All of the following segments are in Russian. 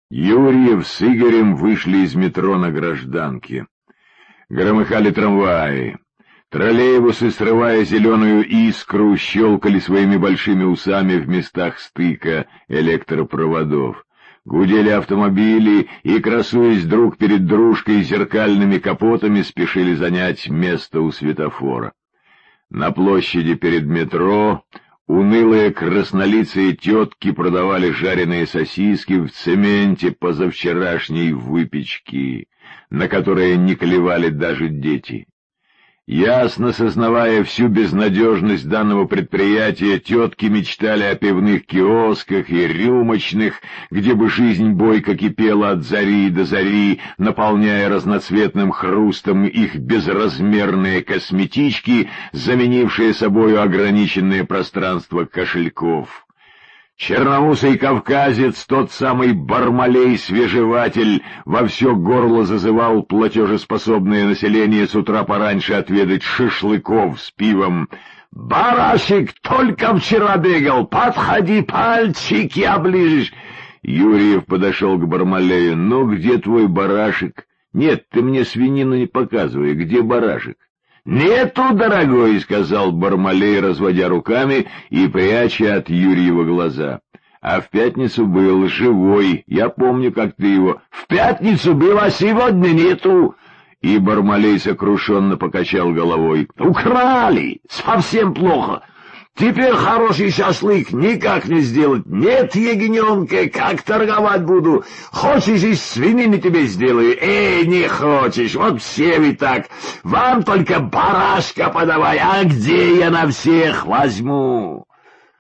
Юрьев с Игорем вышли из метро на Гражданке. Громыхали трамваи. Троллейбусы, срывая зеленую искру, щелкали своими большими усами в местах стыка электропроводов. Гудели автомобили и, красуясь друг перед дружкой зеркальными капотами, спешили занять место у светофора. На площади перед метро унылые краснолицые тетки продавали жареные сосиски в цементе позавчерашней выпечки, на которые не клевали даже дети. Ясно сознавая всю безнадежность данного предприятия, тетки мечтали о пивных киосках и рюмочных, где бы жизнь бойко кипела от зари до зари, наполняя разноцветным хрустом их безразмерные косметички, заменившие собою ограниченное пространство кошельков. Черноусый кавказец, тот самый Бармалей-свежеватель, во все горло зазывал платежеспособное население с утра пораньше отведать шашлыков с пивом. «Барашек только вчера бегал, подходи, пальчики оближешь!» Юрьев подошел к Бармалею. «Ну, где твой барашек?» «Нет, ты мне свинину не показывай, где барашек?» «Нету, дорогой», — сказал Бармалей, разводя руками и пряча от Юрьева глаза. «А в пятницу был живой, я помню, как ты его...» «В пятницу был, а сегодня нету!» И Бармалей сокрушенно покачал головой. «Украли! Совсем плохо! Теперь хороший шашлык никак не сделать. Нет ягненка, как торговать буду? Хочешь, из свинины тебе сделаю? Не хочешь, вот все вы так. Вам только барашка подавай, а где я на всех возьму?»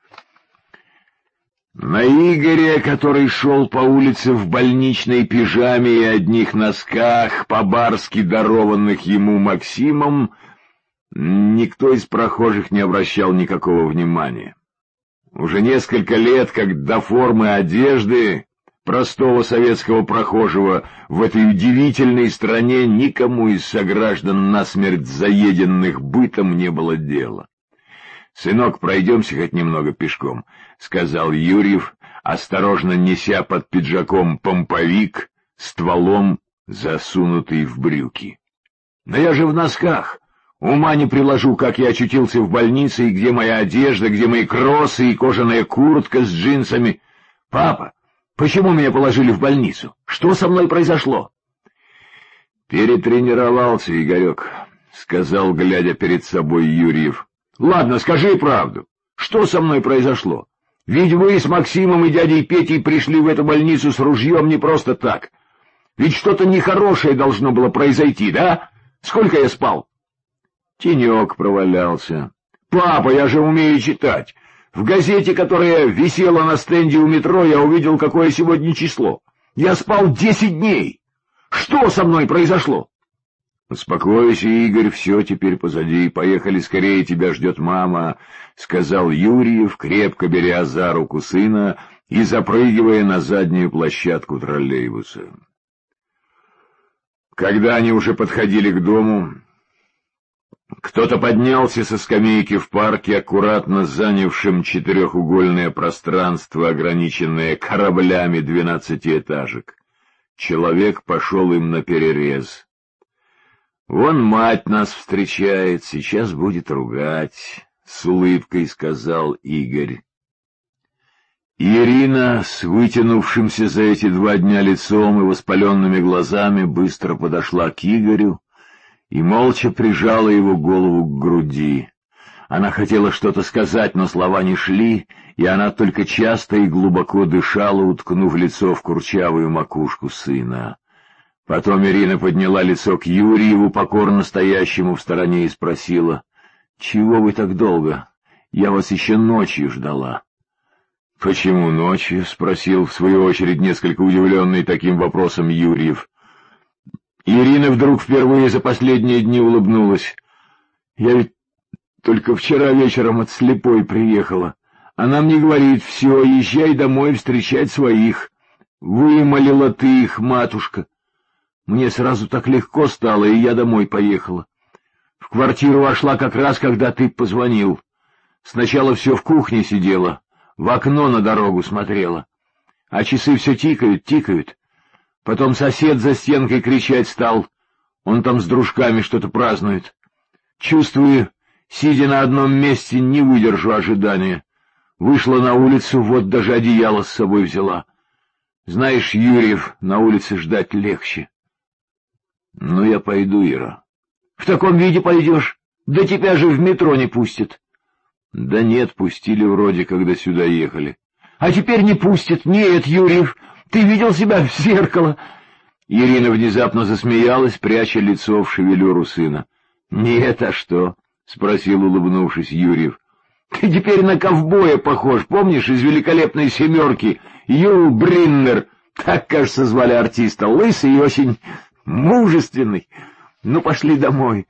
На Игоря, который шел по улице в больничной пижаме и одних носках, по-барски дарованных ему Максимом, никто из прохожих не обращал никакого внимания. Уже несколько лет, как до формы одежды простого советского прохожего в этой удивительной стране никому из сограждан насмерть заеденных бытом не было дела. «Сынок, пройдемся хоть немного пешком», — сказал Юрьев, осторожно неся под пиджаком помповик, стволом засунутый в брюки. «Да я же в носках! Ума не приложу, как я очутился в больнице, и где моя одежда, где мои кроссы и кожаная куртка с джинсами. Папа, почему меня положили в больницу? Что со мной произошло?» «Перетренировался, Игорек», — сказал, глядя перед собой Юрьев. «Ладно, скажи правду. Что со мной произошло? Ведь вы с Максимом и дядей Петей пришли в эту больницу с ружьем не просто так. Ведь что-то нехорошее должно было произойти, да? Сколько я спал?» «Тенек провалялся». «Папа, я же умею читать. В газете, которая висела на стенде у метро, я увидел, какое сегодня число. Я спал 10 дней. Что со мной произошло?» «Успокойся, Игорь, все теперь позади. Поехали скорее, тебя ждет мама», — сказал Юрьев, крепко беря за руку сына и запрыгивая на заднюю площадку троллейбуса. Когда они уже подходили к дому, кто-то поднялся со скамейки в парке, аккуратно занявшим четырехугольное пространство, ограниченное кораблями 12-этажек. Человек пошел им наперерез. «Вон мать нас встречает, сейчас будет ругать», — с улыбкой сказал Игорь. Ирина, с вытянувшимся за эти 2 дня лицом и воспаленными глазами, быстро подошла к Игорю и молча прижала его голову к груди. Она хотела что-то сказать, но слова не шли, и она только часто и глубоко дышала, уткнув лицо в курчавую макушку сына. Потом Ирина подняла лицо к Юрьеву, покорно стоящему в стороне, и спросила: «Чего вы так долго? Я вас еще ночью ждала». «Почему ночью?» — спросил, в свою очередь, несколько удивленный таким вопросом Юрьев. Ирина вдруг впервые за последние дни улыбнулась. «Я ведь только вчера вечером от слепой приехала. Она мне говорит: все, езжай домой встречать своих. Вымолила ты их, матушка. Мне сразу так легко стало, и я домой поехала. В квартиру вошла как раз, когда ты позвонил. Сначала все в кухне сидела, в окно на дорогу смотрела. А часы все тикают, тикают. Потом сосед за стенкой кричать стал. Он там с дружками что-то празднует. Чувствую, сидя на одном месте, не выдержу ожидания. Вышла на улицу, вот даже одеяло с собой взяла. Знаешь, Юрьев, на улице ждать легче. Ну, я пойду, Ира. В таком виде пойдешь? Да тебя же в метро не пустят. Да нет, пустили вроде, когда сюда ехали. А теперь не пустят. Нет, Юрьев, ты видел себя в зеркало? Ирина внезапно засмеялась, пряча лицо в шевелюру сына. Нет, а что? Спросил, улыбнувшись, Юрьев. Ты теперь на ковбоя похож, помнишь, из «Великолепной семерки»? Юл Бриннер, так, кажется, звали артиста, лысый и очень мужественный. Ну, пошли домой.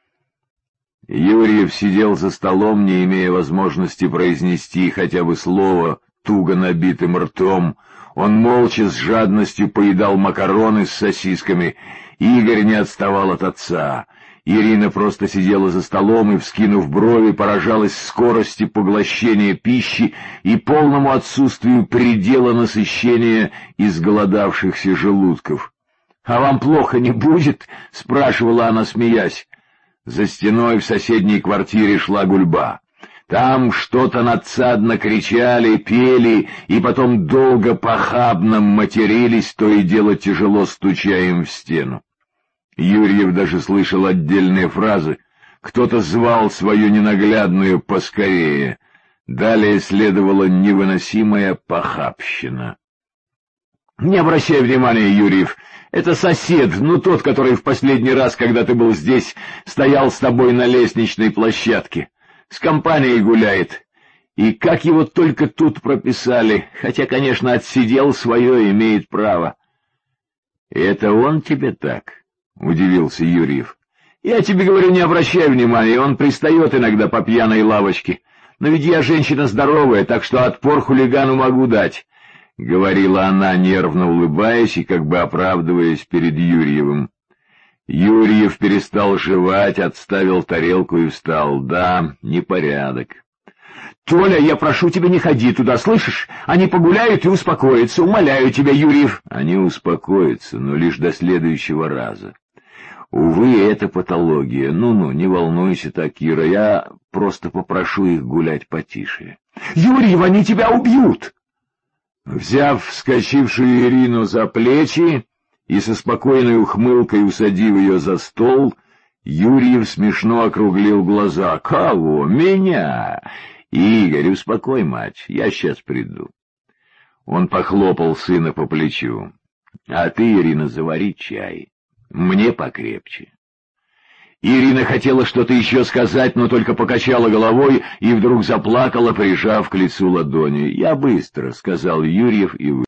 Юрьев сидел за столом, не имея возможности произнести хотя бы слово, туго набитым ртом. Он молча с жадностью поедал макароны с сосисками. Игорь не отставал от отца. Ирина просто сидела за столом и, вскинув брови, поражалась скорости поглощения пищи и полному отсутствию предела насыщения изголодавшихся желудков. — А вам плохо не будет? — спрашивала она, смеясь. За стеной в соседней квартире шла гульба. Там что-то надсадно кричали, пели и потом долго похабно матерились, то и дело тяжело стуча им в стену. Юрьев даже слышал отдельные фразы. Кто-то звал свою ненаглядную поскорее. Далее следовала невыносимая похабщина. — Не обращай внимания, Юрьев, это сосед, ну тот, который в последний раз, когда ты был здесь, стоял с тобой на лестничной площадке. С компанией гуляет. И как его только тут прописали, хотя, конечно, отсидел свое, имеет право. — Это он тебе так? — удивился Юрьев. — Я тебе говорю, не обращай внимания, он пристает иногда по пьяной лавочке. Но ведь я женщина здоровая, так что отпор хулигану могу дать, — говорила она, нервно улыбаясь и как бы оправдываясь перед Юрьевым. Юрьев перестал жевать, отставил тарелку и встал. Да, непорядок. — Толя, я прошу тебя, не ходи туда, слышишь? Они погуляют и успокоятся, умоляю тебя, Юрьев. — Они успокоятся, но лишь до следующего раза. Увы, это патология. Ну-ну, не волнуйся так, Кира, я просто попрошу их гулять потише. — Юрьев, они тебя убьют! Взяв вскочившую Ирину за плечи и со спокойной ухмылкой усадив ее за стол, Юрьев смешно округлил глаза. — Кого? Меня? Игорь, успокой мать, я сейчас приду. Он похлопал сына по плечу. — А ты, Ирина, завари чай. Мне покрепче. Ирина хотела что-то еще сказать, но только покачала головой и вдруг заплакала, прижав к лицу ладони. — Я быстро, — сказал Юрьев и вышел.